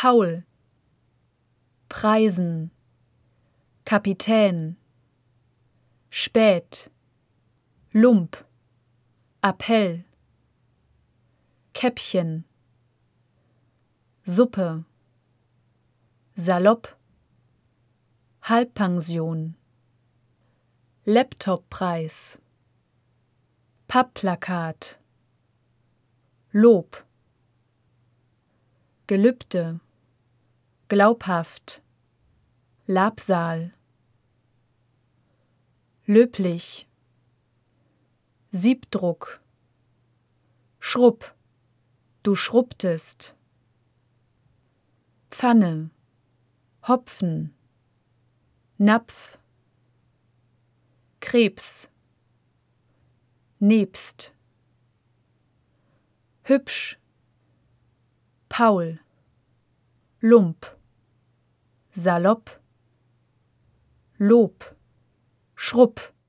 Paul, Preisen, Kapitän, Spät, Lump, Appell, Käppchen, Suppe, Salopp, Halbpension, Laptoppreis, Pappplakat, Lob, Gelübde, glaubhaft, Labsal, löblich, Siebdruck, Schrupp, du schrubbtest, Pfanne, Hopfen, Napf, Krebs, nebst, hübsch, Paul, Lump, Salopp, Lob, Schrupp,